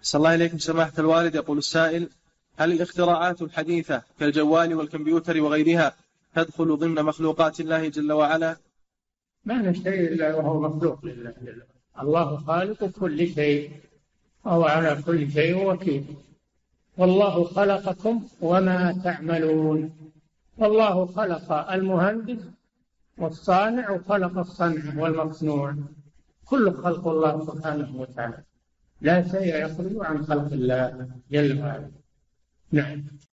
صلى الله عليكم سماحة الوالد. يقول السائل: هل الاختراعات الحديثة كالجوال والكمبيوتر وغيرها تدخل ضمن مخلوقات الله جل وعلا؟ ما من شيء إلا وهو مخلوق لله. الله خالق كل شيء وهو على كل شيء وكيل. والله خلقكم وما تعملون. والله خلق المهندس والصانع وخلق الصنع والمصنوع، كل خلق الله سبحانه وتعالى، لا شيء يخرج عن خلق الله جل وعلا. نعم.